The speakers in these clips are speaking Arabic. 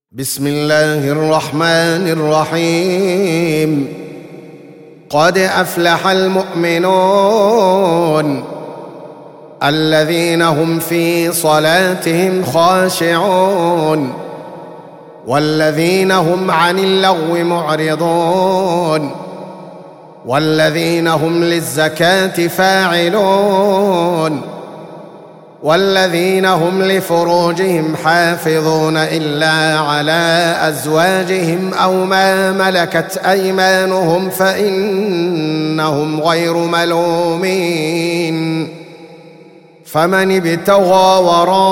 بسم الله الرحمن الرحيم. قد أفلح المؤمنون الذين هم في صلاتهم خاشعون والذين هم عن اللغو معرضون والذين هم للزكاة فاعلون والذين هم لفروجهم حافظون إلا على أزواجهم أو ما ملكت أيمانهم فإنهم غير ملومين. فمن ابتغى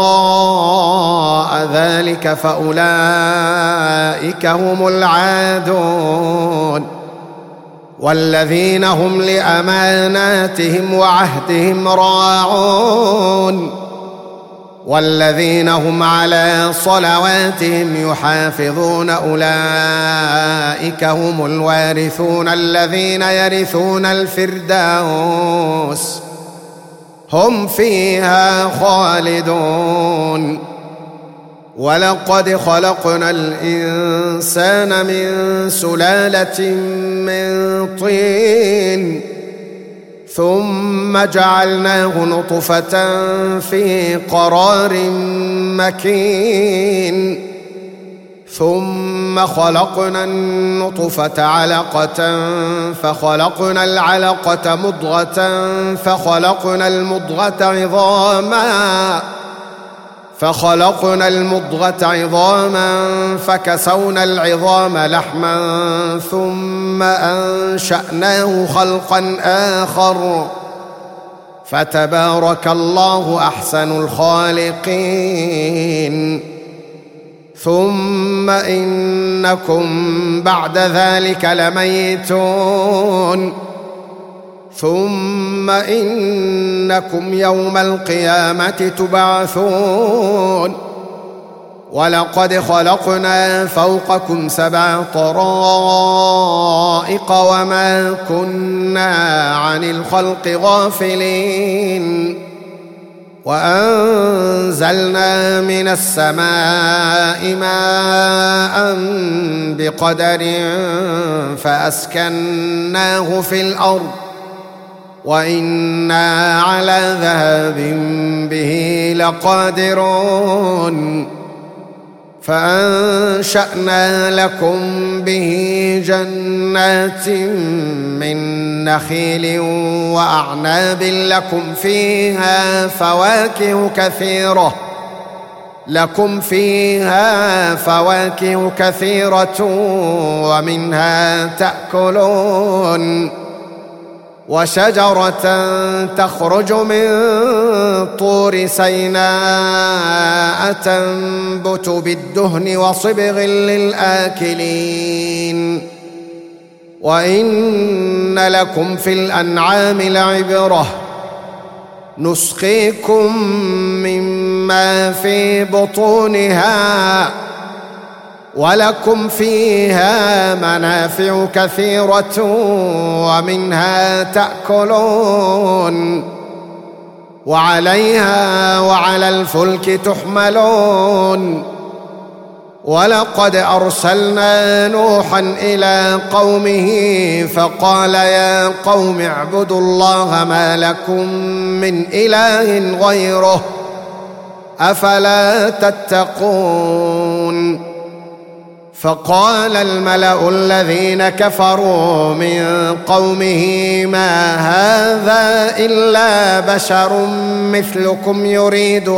وراء ذلك فأولئك هم العادون والذين هم لأماناتهم وعهدهم راعون والذين هم على صلواتهم يحافظون أولئك هم الوارثون الذين يرثون الفردوس هم فيها خالدون. ولقد خلقنا الإنسان من سلالة من طين ثم جعلناه نطفة في قرار مكين ثم خلقنا النطفة علقة فخلقنا العلقة مضغة فخلقنا المضغة عظاما فكسونا العظام لحما ثم أنشأناه خلقا آخر فتبارك الله أحسن الخالقين. ثم إنكم بعد ذلك لميتون ثم إنكم يوم القيامة تبعثون. ولقد خلقنا فوقكم 7 طرائق وما كنا عن الخلق غافلين. وأنزلنا من السماء ماء بقدر فأسكناه في الأرض وإنا على ذهاب به لقادرون. فأنشأنا لكم به جنات من نخيل وأعناب لكم فيها فواكه كثيرة ومنها تأكلون. وشجرة تخرج من طور سيناء تنبت بالدهن وصبغ للآكلين. وإن لكم في الأنعام لعبرة نسقيكم مما في بطونها ولكم فيها منافع كثيرة ومنها تأكلون وعليها وعلى الفلك تحملون. ولقد أرسلنا نوحا إلى قومه فقال يا قوم اعبدوا الله ما لكم من إله غيره أفلا تتقون. فقال الملأ الذين كفروا من قومه ما هذا إلا بشر مثلكم يريد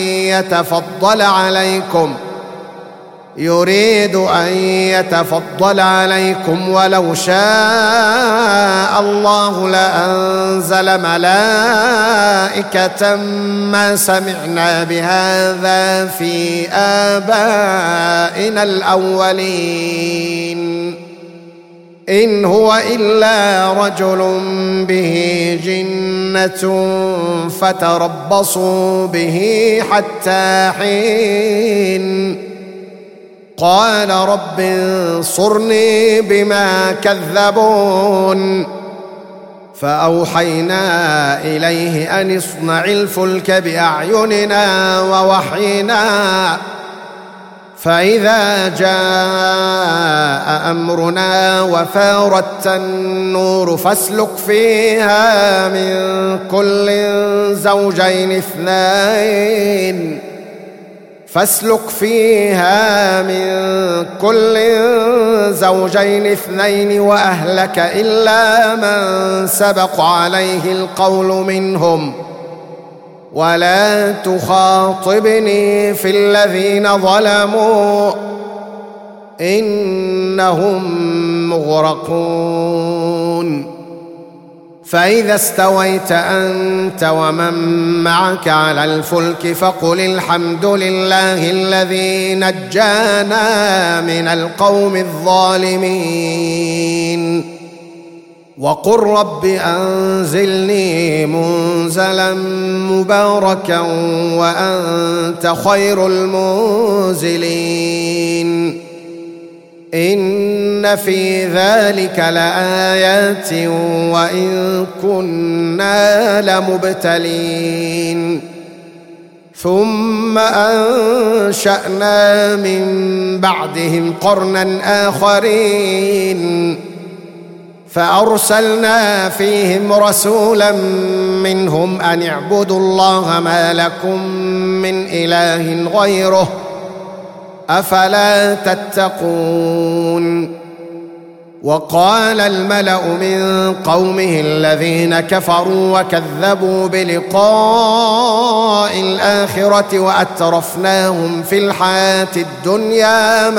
أن يتفضل عليكم ولو شاء الله لأنزل ملائكة ما سمعنا بهذا في آبائنا الأولين إن هو إلا رجل به جنة فتربصوا به حتى حين. قال رب انصرني بما كذبون. فأوحينا إليه أن اصنع الفلك بأعيننا ووحينا فإذا جاء أمرنا وفارت النور فاسلك فيها من كل زوجين اثنين وأهلك إلا من سبق عليه القول منهم ولا تخاطبني في الذين ظلموا إنهم مغرقون. فإذا استويت أنت ومن معك على الفلك فقل الحمد لله الذي نجانا من القوم الظالمين وقل رب أنزلني منزلا مباركا وأنت خير المنزلين. إن في ذلك لآيات وإن كنا لمبتلين. ثم أنشأنا من بعدهم قرنا آخرين فأرسلنا فيهم رسولا منهم أن اعبدوا الله ما لكم من إله غيره أفلا تتقون. وقال الملأ من قومه الذين كفروا وكذبوا بلقاء الآخرة وأترفناهم في الحياة الدنيا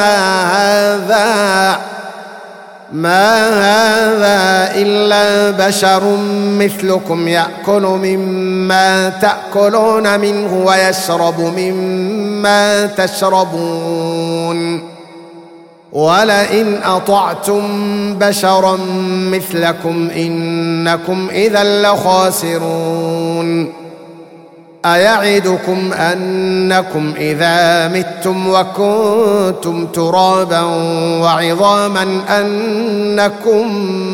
ما هذا إلا بشر مثلكم يأكل مما تأكلون منه ويشرب مما تشربون ولئن أطعتم بشرا مثلكم إنكم إذا لخاسرون. أيعدكم أنكم إذا متم وكنتم ترابا وعظاما أنكم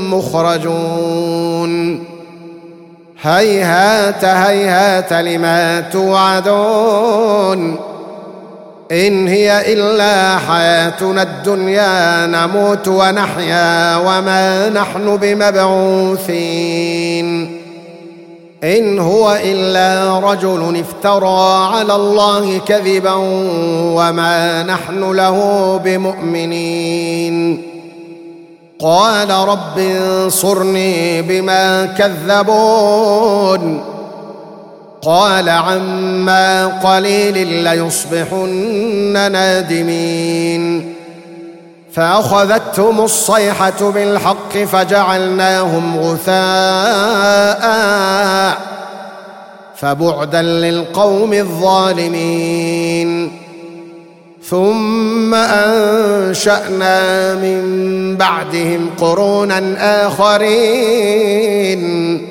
مخرجون. هيهات هيهات لما توعدون إن هي إلا حياتنا الدنيا نموت ونحيا وما نحن بمبعوثين. إن هو إلا رجل افترى على الله كذبا وما نحن له بمؤمنين. قال رب انصرني بما كذبون قال عما قليل ليصبحن نادمين. فأخذتهم الصيحة بالحق فجعلناهم غثاء فبعدا للقوم الظالمين. ثم أنشأنا من بعدهم قرونا آخرين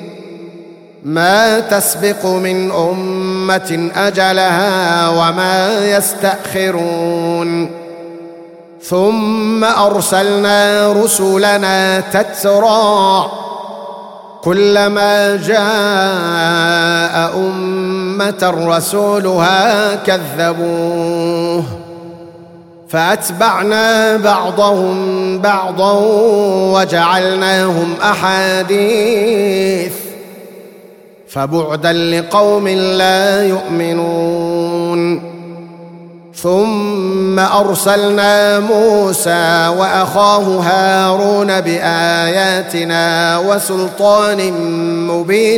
ما تسبق من أمة أجلها وما يستأخرون. ثم أرسلنا رسلنا تترى كلما جاء أمة رسولها كذبوه فأتبعنا بعضهم بعضا وجعلناهم أحاديث فبعدا لقوم لا يؤمنون. ثم أرسلنا موسى وأخاه هارون بآياتنا وسلطان مبين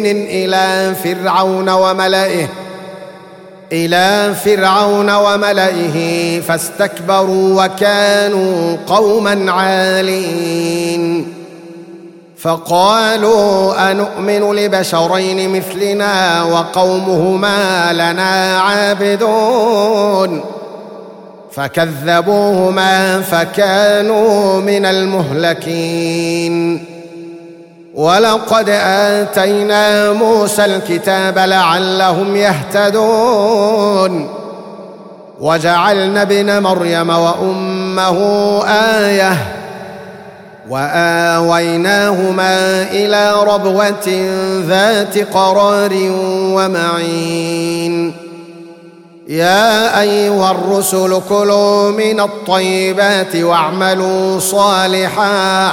إلى فرعون وملئه فاستكبروا وكانوا قوما عالين. فقالوا أنؤمن لبشرين مثلنا وقومهما لنا عابدون فكذبوهما فكانوا من المهلكين. ولقد آتينا موسى الكتاب لعلهم يهتدون وجعلنا ابن مريم وأمه آية وآويناهما إلى ربوة ذات قرار ومعين. يا أيها الرسل كلوا من الطيبات واعملوا صالحا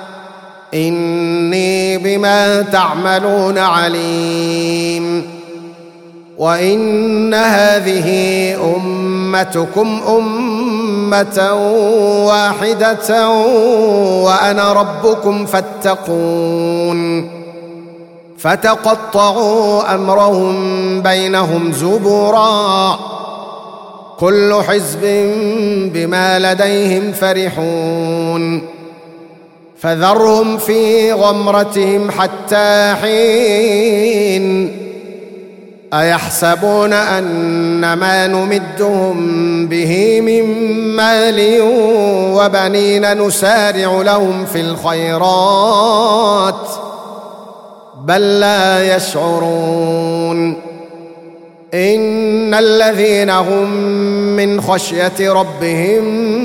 إني بما تعملون عليم. وإن هذه أمتكم أمة واحدة وأنا ربكم فاتقون. فتقطعوا أمرهم بينهم زبرا كل حزب بما لديهم فرحون. فذرهم في غمرتهم حتى حين. أيحسبون أن ما نمدهم به من مال وبنين نسارع لهم في الخيرات بل لا يشعرون. إن الذين هم من خشية ربهم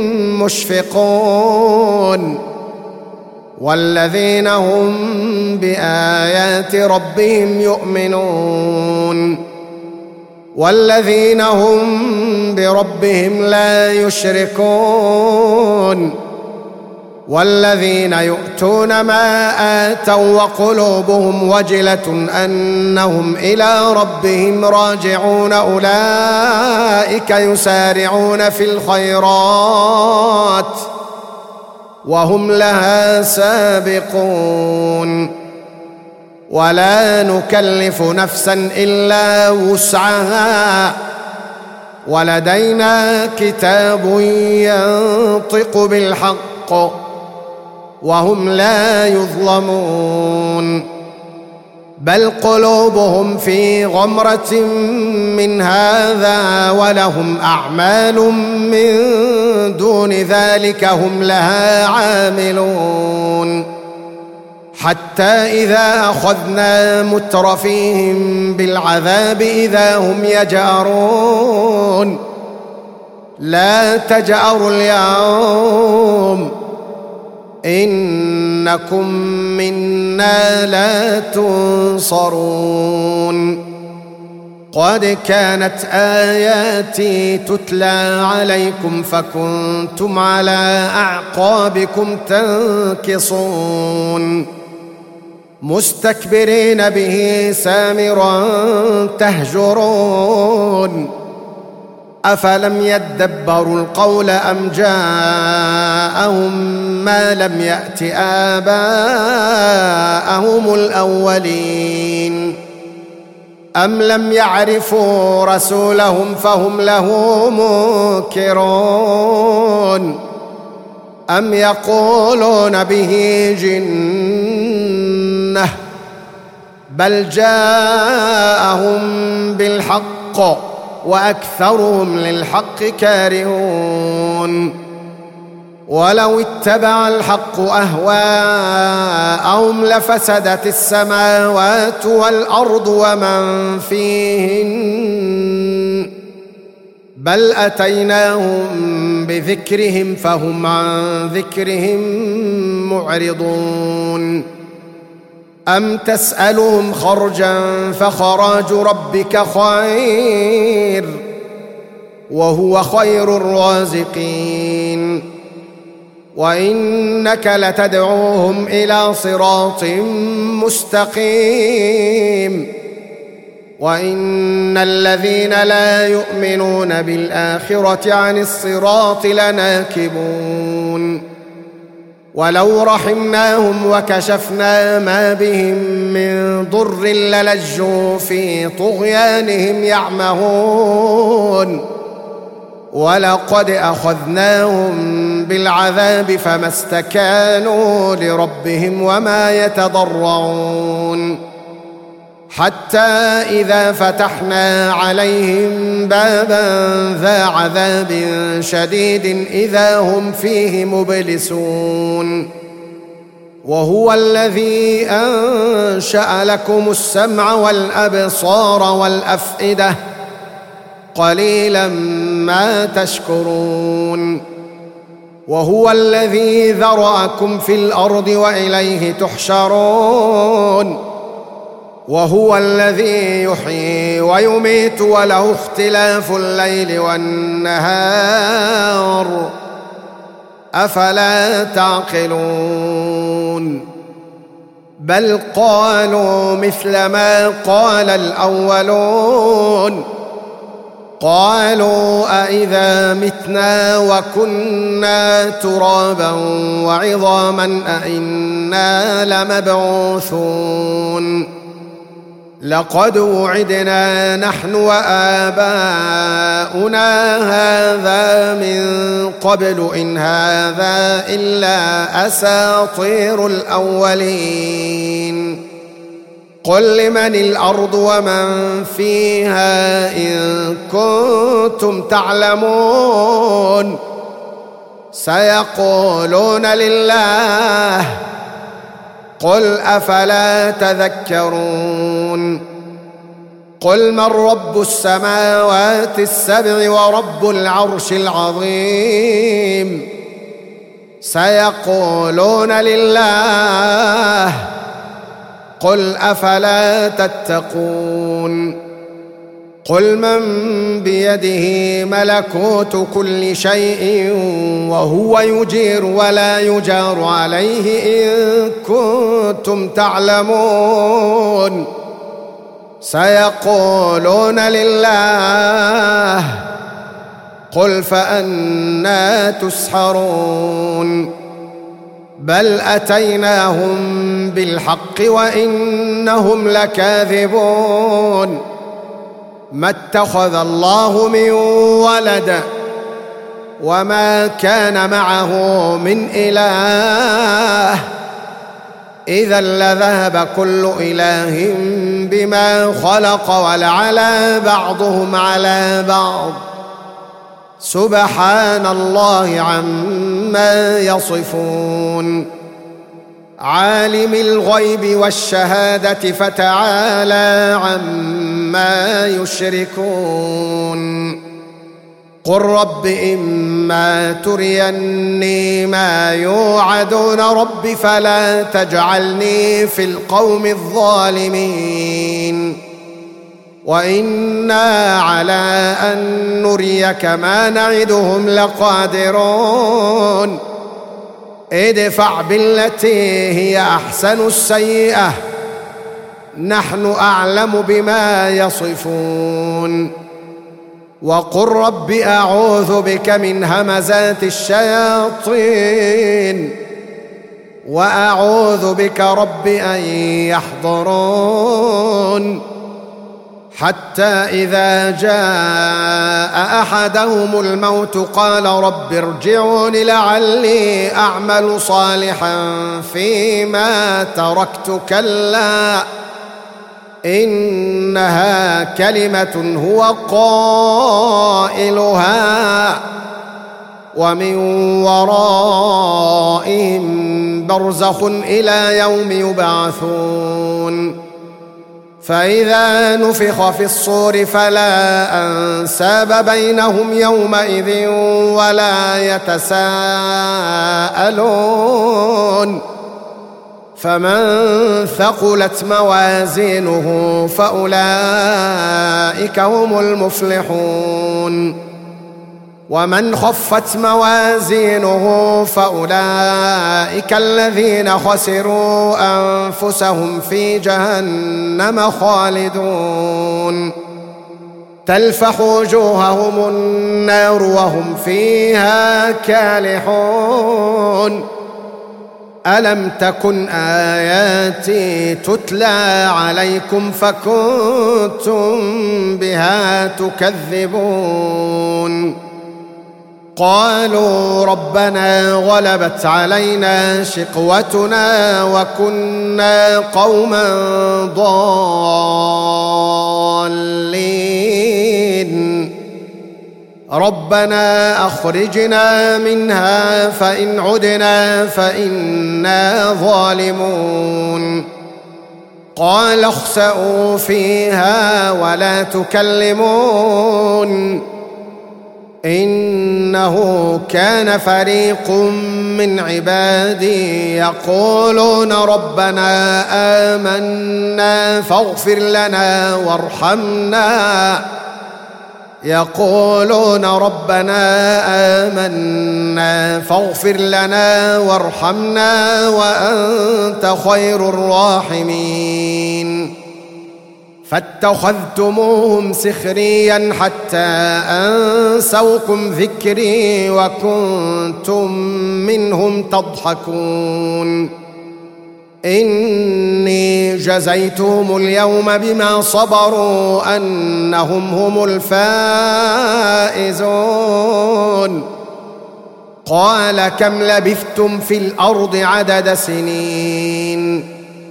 مشفقون والذين هم بآيات ربهم يؤمنون والذين هم بربهم لا يشركون والذين يؤتون ما آتوا وقلوبهم وجلة أنهم إلى ربهم راجعون أولئك يسارعون في الخيرات وهم لها سابقون. ولا نكلف نفسا إلا وسعها ولدينا كتاب ينطق بالحق وهم لا يظلمون. بل قلوبهم في غمرة من هذا ولهم أعمال من دون ذلك هم لها عاملون. حتى إذا أخذنا مترفيهم بالعذاب إذا هم يجأرون. لا تجأروا اليوم إنكم منا لا تنصرون. قد كانت آياتي تتلى عليكم فكنتم على أعقابكم تنكصون مستكبرين به سامرا تهجرون. أفلم يدبروا القول أم جاءهم ما لم يأت آباءهم الأولين أم لم يعرفوا رسولهم فهم له منكرون أم يقولون به جنة بل جاءهم بالحق وأكثرهم للحق كارهون. ولو اتبع الحق أهواءهم لفسدت السماوات والأرض ومن فيهن بل أتيناهم بذكرهم فهم عن ذكرهم معرضون. أم تسألهم خرجا فخراج ربك خير وهو خير الرازقين. وإنك لتدعوهم إلى صراط مستقيم. وإن الذين لا يؤمنون بالآخرة عن الصراط لناكبون. ولو رحمناهم وكشفنا ما بهم من ضر للجوا في طغيانهم يعمهون. ولقد أخذناهم بالعذاب فما استكانوا لربهم وما يتضرعون. حتى إذا فتحنا عليهم بابا ذا عذاب شديد إذا هم فيه مبلسون. وهو الذي أنشأ لكم السمع والأبصار والأفئدة قليلا ما تشكرون. وهو الذي ذرأكم في الأرض وإليه تحشرون. وهو الذي يحيي ويميت وله اختلاف الليل والنهار أفلا تعقلون بل قالوا مثل ما قال الأولون قالوا أإذا متنا وكنا ترابا وعظاما أإنا لمبعوثون لقد وعدنا نحن وآباؤنا هذا من قبل إن هذا إلا أساطير الأولين قل لمن الأرض ومن فيها إن كنتم تعلمون سيقولون لله قل أفلا تذكرون قل من رب السماوات السبع ورب العرش العظيم سيقولون لله قل أفلا تتقون قل من بيده ملكوت كل شيء وهو يجير ولا يجار عليه إن كنتم تعلمون سيقولون لله قل فأنى تسحرون بل أتيناهم بالحق وإنهم لكاذبون ما اتخذ الله من ولد وما كان معه من إله إذا لذهب كل إله بما خلق ولعلى بعضهم على بعض سبحان الله عما يصفون عالم الغيب والشهادة فتعالى عما يشركون قل رب إما تريني ما يوعدون رب فلا تجعلني في القوم الظالمين وإنا على أن نريك ما نعدهم لقادرون ادفع بالتي هي أحسن السيئة نحن أعلم بما يصفون وقل رب أعوذ بك من همزات الشياطين وأعوذ بك رب أن يحضرون حتى إذا جاء أحدهم الموت قال رب ارجعون لعلي أعمل صالحا فيما تركت كلا إنها كلمة هو قائلها ومن ورائهم برزخ إلى يوم يبعثون فإذا نفخ في الصور فلا أنساب بينهم يومئذ ولا يتساءلون فمن ثقلت موازينه فأولئك هم المفلحون ومن خفت موازينه فأولئك الذين خسروا أنفسهم في جهنم خالدون تلفح وجوههم النار وهم فيها كالحون ألم تكن آياتي تتلى عليكم فكنتم بها تكذبون قالوا ربنا غلبت علينا شقوتنا وكنا قوما ضالين ربنا أخرجنا منها فإن عدنا فإنا ظالمون قال اخسئوا فيها ولا تكلمون إنه كان فريق من عبادي يقولون ربنا آمنا فاغفر لنا وارحمنا وأنت خير الراحمين فاتخذتموهم سخريا حتى أنسوكم ذكري وكنتم منهم تضحكون إني جزيتهم اليوم بما صبروا أنهم هم الفائزون قال كم لبثتم في الأرض عدد سنين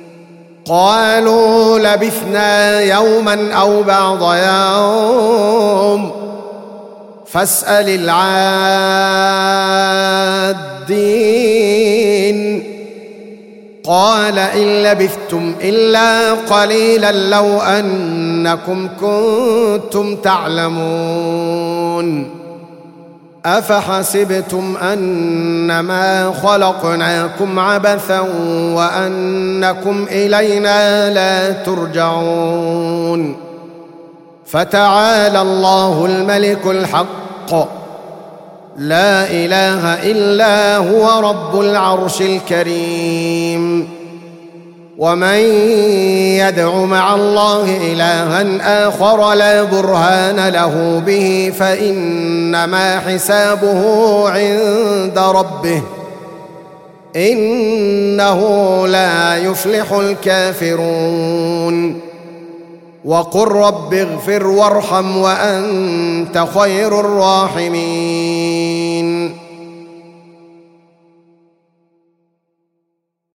قالوا لبثنا يوما أو بعض يوم فاسأل العادين قال إن لبثتم إلا قليلا لو أنكم كنتم تعلمون أفحسبتم أنما خلقناكم عبثا وأنكم إلينا لا ترجعون فتعالى الله الملك الحق لا إله إلا هو رب العرش الكريم ومن يدع مع الله إلها آخر لا برهان له به فإنما حسابه عند ربه إنه لا يفلح الكافرون وقل رب اغفر وارحم وأنت خير الراحمين